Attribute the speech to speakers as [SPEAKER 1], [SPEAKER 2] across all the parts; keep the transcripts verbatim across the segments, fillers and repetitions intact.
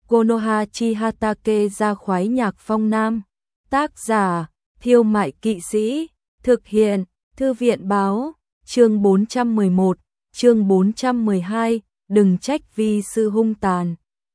[SPEAKER 1] Konoha Chihatake ra khoái nhạc phong nam. Tác giả, Thiêu Mại Kỵ Sĩ. Thực hiện, Thư viện báo. Chương bốn trăm mười một, chương bốn trăm mười hai, đừng trách vi sư hung tàn.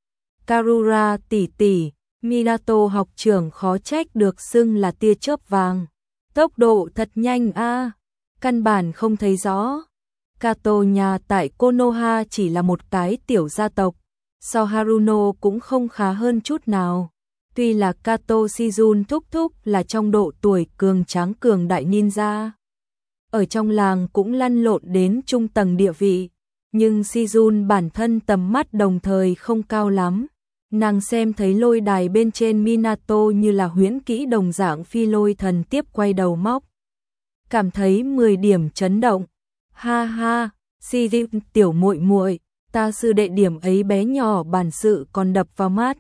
[SPEAKER 1] Karura tỷ tỷ, Minato học trưởng khó trách được xưng là tia chớp vàng. Tốc độ thật nhanh a, căn bản không thấy rõ. Kato nhà tại Konoha chỉ là một cái tiểu gia tộc, so Haruno cũng không khá hơn chút nào. Tuy là Kato Shizun thúc thúc là trong độ tuổi cường tráng cường đại ninja, ở trong làng cũng lăn lộn đến trung tầng địa vị, nhưng Shizun bản thân tầm mắt đồng thời không cao lắm. Nàng xem thấy lôi đài bên trên Minato như là huyễn kỹ đồng dạng phi lôi thần tiếp quay đầu móc. Cảm thấy mười điểm chấn động. Ha ha, Shizun tiểu muội muội, ta sư đệ điểm ấy bé nhỏ bản sự còn đập vào mắt.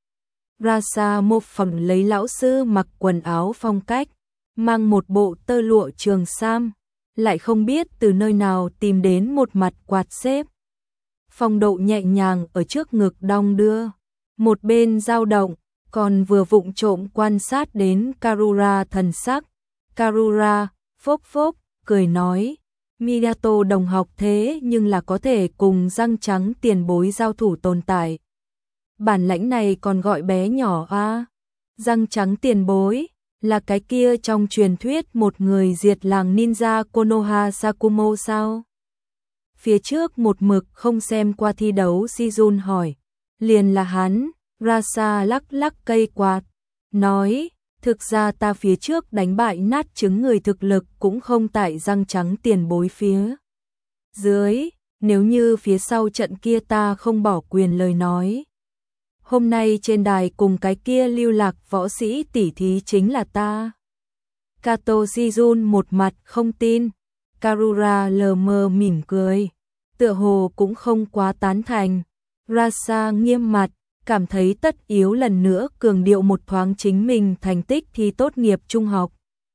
[SPEAKER 1] Rasa một phẩm lấy lão sư mặc quần áo phong cách, mang một bộ tơ lụa trường sam, lại không biết từ nơi nào tìm đến một mặt quạt xếp. Phong độ nhẹ nhàng ở trước ngực đong đưa, một bên dao động, còn vừa vụng trộm quan sát đến Karura thần sắc. Karura, phốc phốc, cười nói, Minato đồng học thế nhưng là có thể cùng răng trắng tiền bối giao thủ tồn tại. Bản lãnh này còn gọi bé nhỏ a à? Răng trắng tiền bối là cái kia trong truyền thuyết một người diệt làng ninja Konoha Sakumo sao? Phía trước một mực không xem qua thi đấu Shizun hỏi, liền là hắn. Rasa lắc lắc cây quạt, nói, thực ra ta phía trước đánh bại nát trứng người thực lực cũng không tại răng trắng tiền bối phía dưới, nếu như phía sau trận kia ta không bỏ quyền lời nói. Hôm nay trên đài cùng cái kia lưu lạc võ sĩ tỉ thí chính là ta. Kato Shizun một mặt không tin, Karura lờ mờ mỉm cười, tựa hồ cũng không quá tán thành. Rasa nghiêm mặt, cảm thấy tất yếu lần nữa cường điệu một thoáng chính mình thành tích thi tốt nghiệp trung học.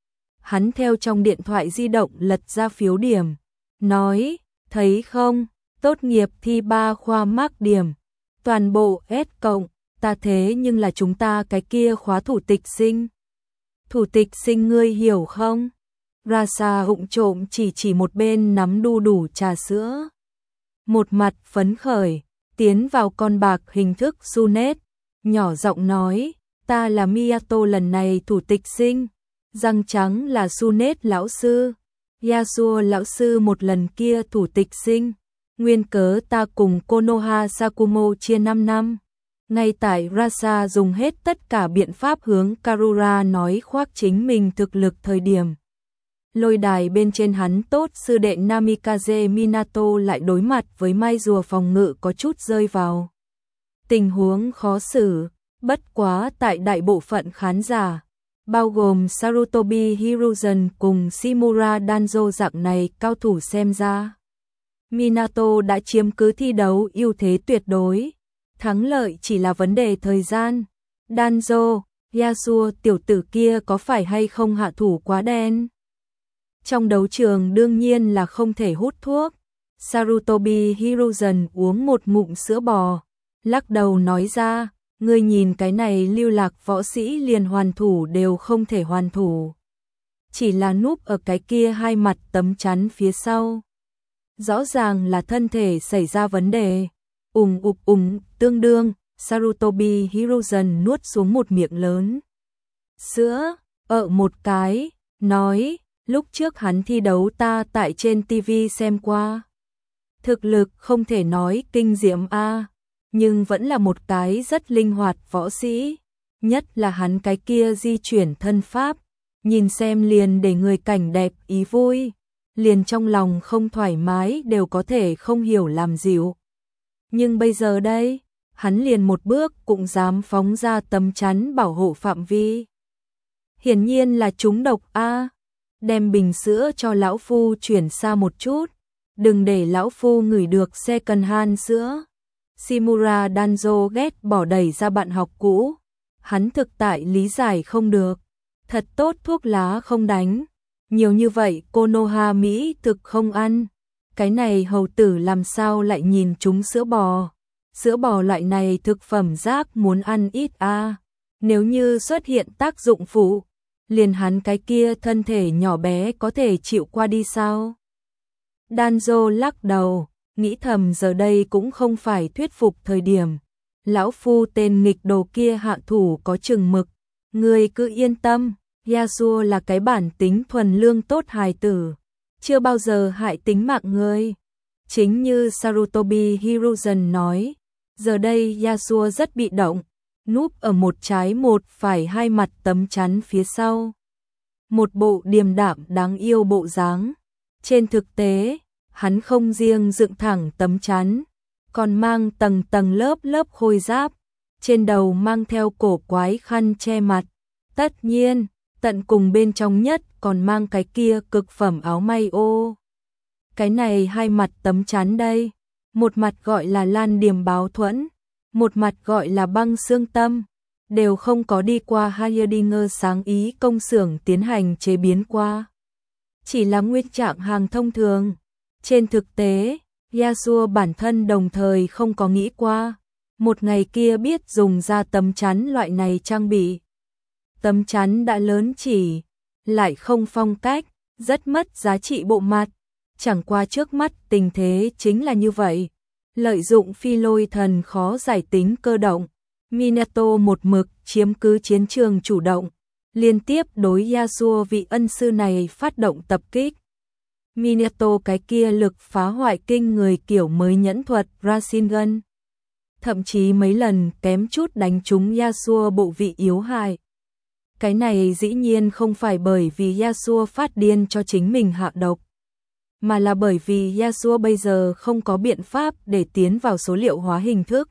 [SPEAKER 1] Hắn theo trong điện thoại di động lật ra phiếu điểm, nói, thấy không, tốt nghiệp thi ba khoa mác điểm, toàn bộ S cộng, ta thế nhưng là chúng ta cái kia khóa thủ tịch sinh. Thủ tịch sinh ngươi hiểu không? Rasa hụng trộm chỉ chỉ một bên nắm đu đủ trà sữa. Một mặt phấn khởi, tiến vào con bạc hình thức Sunet, nhỏ giọng nói, ta là Miyato lần này thủ tịch sinh, răng trắng là Sunet lão sư, Yasuo lão sư một lần kia thủ tịch sinh, nguyên cớ ta cùng Konoha Sakumo chia năm năm. Ngay tại Rasa dùng hết tất cả biện pháp hướng Karura nói khoác chính mình thực lực thời điểm. Lôi đài bên trên hắn tốt sư đệ Namikaze Minato lại đối mặt với mai rùa phòng ngự có chút rơi vào tình huống khó xử, bất quá tại đại bộ phận khán giả, bao gồm Sarutobi Hiruzen cùng Shimura Danzo dạng này cao thủ xem ra. Minato đã chiếm cứ thi đấu ưu thế tuyệt đối, thắng lợi chỉ là vấn đề thời gian. Danzo, Yasuo tiểu tử kia có phải hay không hạ thủ quá đen? Trong đấu trường đương nhiên là không thể hút thuốc. Sarutobi Hiruzen uống một ngụm sữa bò, lắc đầu nói ra, ngươi nhìn cái này lưu lạc võ sĩ liền hoàn thủ đều không thể hoàn thủ. Chỉ là núp ở cái kia hai mặt tấm chắn phía sau. Rõ ràng là thân thể xảy ra vấn đề. Ùng ục ùng, tương đương, Sarutobi Hiruzen nuốt xuống một miệng lớn sữa, ợ một cái, nói, lúc trước hắn thi đấu ta tại trên ti vi xem qua. Thực lực không thể nói kinh diễm a, nhưng vẫn là một cái rất linh hoạt võ sĩ, nhất là hắn cái kia di chuyển thân pháp, nhìn xem liền để người cảnh đẹp ý vui, liền trong lòng không thoải mái đều có thể không hiểu làm dịu. Nhưng bây giờ đây, hắn liền một bước cũng dám phóng ra tấm chắn bảo hộ phạm vi. Hiển nhiên là trúng độc a. Đem bình sữa cho lão phu chuyển xa một chút, đừng để lão phu ngửi được second hand sữa. Shimura Danzo ghét bỏ đẩy ra bạn học cũ, hắn thực tại lý giải không được, thật tốt thuốc lá không đánh, nhiều như vậy Konoha Mỹ thực không ăn, cái này hầu tử làm sao lại nhìn chúng sữa bò. sữa bò loại này thực phẩm rác muốn ăn ít a. Nếu như xuất hiện tác dụng phụ, liền hắn cái kia thân thể nhỏ bé có thể chịu qua đi sao? Danzo lắc đầu, nghĩ thầm giờ đây cũng không phải thuyết phục thời điểm. Lão phu tên nghịch đồ kia hạ thủ có chừng mực, ngươi cứ yên tâm, Yasuo là cái bản tính thuần lương tốt hài tử, chưa bao giờ hại tính mạng ngươi. Chính như Sarutobi Hiruzen nói, giờ đây Yasuo rất bị động, núp ở một trái một phải hai mặt tấm chắn phía sau. Một bộ điềm đạm đáng yêu bộ dáng. Trên thực tế, hắn không riêng dựng thẳng tấm chắn, còn mang tầng tầng lớp lớp khôi giáp, trên đầu mang theo cổ quái khăn che mặt. Tất nhiên, tận cùng bên trong nhất còn mang cái kia cực phẩm áo may ô. Cái này hai mặt tấm chắn đây, một mặt gọi là lan điềm báo thuẫn, một mặt gọi là băng xương tâm, đều không có đi qua Heimerdinger sáng ý công xưởng tiến hành chế biến qua. Chỉ là nguyên trạng hàng thông thường. Trên thực tế, Yasuo bản thân đồng thời không có nghĩ qua, một ngày kia biết dùng ra tấm chắn loại này trang bị. Tấm chắn đã lớn chỉ, lại không phong cách, rất mất giá trị bộ mặt. Chẳng qua trước mắt tình thế chính là như vậy. Lợi dụng phi lôi thần khó giải tính cơ động, Minato một mực chiếm cứ chiến trường chủ động, liên tiếp đối Yasuo vị ân sư này phát động tập kích. Minato cái kia lực phá hoại kinh người kiểu mới nhẫn thuật Rasengan, thậm chí mấy lần kém chút đánh trúng Yasuo bộ vị yếu hại. Cái này dĩ nhiên không phải bởi vì Yasuo phát điên cho chính mình hạ độc, mà là bởi vì Yasuo bây giờ không có biện pháp để tiến vào số liệu hóa hình thức.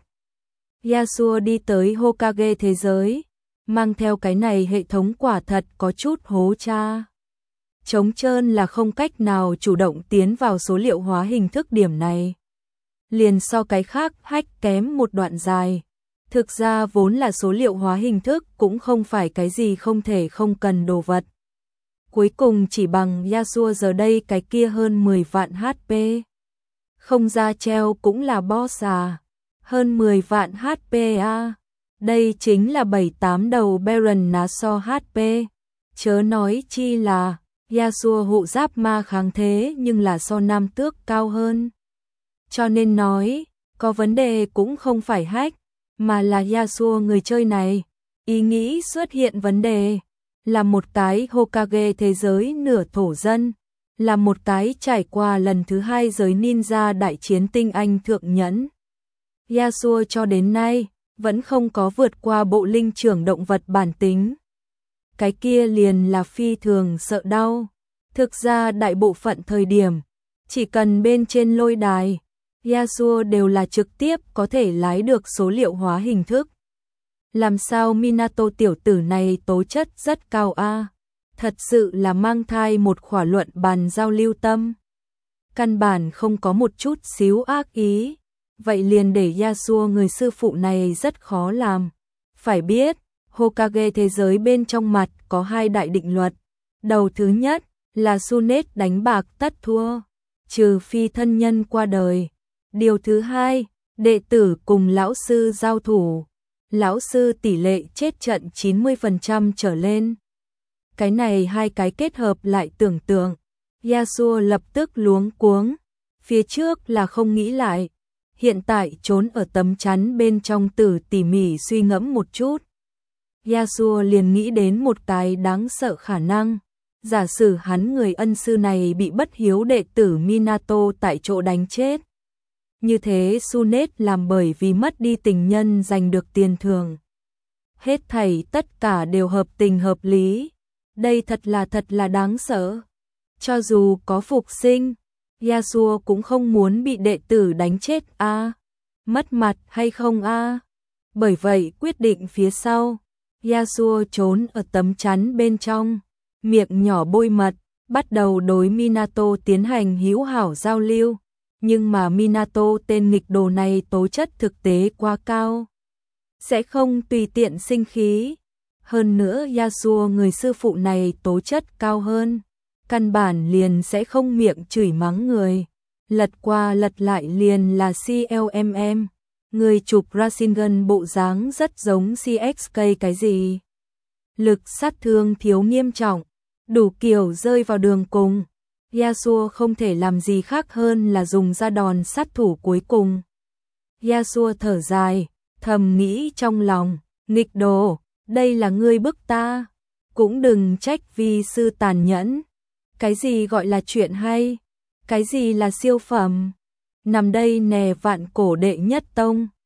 [SPEAKER 1] Yasuo đi tới Hokage thế giới, mang theo cái này hệ thống quả thật có chút hố cha. Trống trơn là không cách nào chủ động tiến vào số liệu hóa hình thức điểm này. Liền so cái khác hách kém một đoạn dài. Thực ra vốn là số liệu hóa hình thức cũng không phải cái gì không thể không cần đồ vật. Cuối cùng chỉ bằng Yasuo giờ đây cái kia hơn mười vạn hát pê. Không ra treo cũng là boss à. Hơn mười vạn hát pê à. Đây chính là bảy tám đầu Baron ná so hát pê. Chớ nói chi là Yasuo hộ giáp ma kháng thế nhưng là so nam tước cao hơn. Cho nên nói, có vấn đề cũng không phải hack, mà là Yasuo người chơi này. Ý nghĩ xuất hiện vấn đề, là một cái Hokage thế giới nửa thổ dân, là một cái trải qua lần thứ hai giới ninja đại chiến tinh anh thượng nhẫn. Yasuo cho đến nay, vẫn không có vượt qua bộ linh trưởng động vật bản tính. Cái kia liền là phi thường sợ đau. Thực ra đại bộ phận thời điểm, chỉ cần bên trên lôi đài, Yasuo đều là trực tiếp có thể lái được số liệu hóa hình thức. Làm sao Minato tiểu tử này tố chất rất cao a? Thật sự là mang thai một khỏa luận bàn giao lưu tâm. Căn bản không có một chút xíu ác ý. Vậy liền để Yasuo người sư phụ này rất khó làm. Phải biết, Hokage thế giới bên trong mặt có hai đại định luật. Đầu thứ nhất là Sunet đánh bạc tất thua, trừ phi thân nhân qua đời. Điều thứ hai, đệ tử cùng lão sư giao thủ, lão sư tỷ lệ chết trận chín mươi phần trăm trở lên. Cái này hai cái kết hợp lại tưởng tượng, Yasuo lập tức luống cuống, phía trước là không nghĩ lại, hiện tại trốn ở tấm chắn bên trong tử tỉ mỉ suy ngẫm một chút. Yasuo liền nghĩ đến một cái đáng sợ khả năng, giả sử hắn người ân sư này bị bất hiếu đệ tử Minato tại chỗ đánh chết. Như thế Sunet làm bởi vì mất đi tình nhân giành được tiền thưởng. Hết thảy tất cả đều hợp tình hợp lý. Đây thật là thật là đáng sợ. Cho dù có phục sinh, Yasuo cũng không muốn bị đệ tử đánh chết a, à? Mất mặt hay không a? À? Bởi vậy quyết định phía sau, Yasuo trốn ở tấm chắn bên trong, miệng nhỏ bôi mật, bắt đầu đối Minato tiến hành hữu hảo giao lưu. Nhưng mà Minato tên nghịch đồ này tố chất thực tế quá cao, sẽ không tùy tiện sinh khí. Hơn nữa Yasuo người sư phụ này tố chất cao hơn, căn bản liền sẽ không miệng chửi mắng người, lật qua lật lại liền là xê lờ em em. Người chụp Rasengan bộ dáng rất giống xê ích ca cái gì? Lực sát thương thiếu nghiêm trọng, đủ kiểu rơi vào đường cùng. Yasuo không thể làm gì khác hơn là dùng ra đòn sát thủ cuối cùng. Yasuo thở dài, thầm nghĩ trong lòng, nghịch đồ, đây là ngươi bức ta. Cũng đừng trách vi sư tàn nhẫn. Cái gì gọi là chuyện hay? Cái gì là siêu phẩm? Nằm đây nè vạn cổ đệ nhất tông.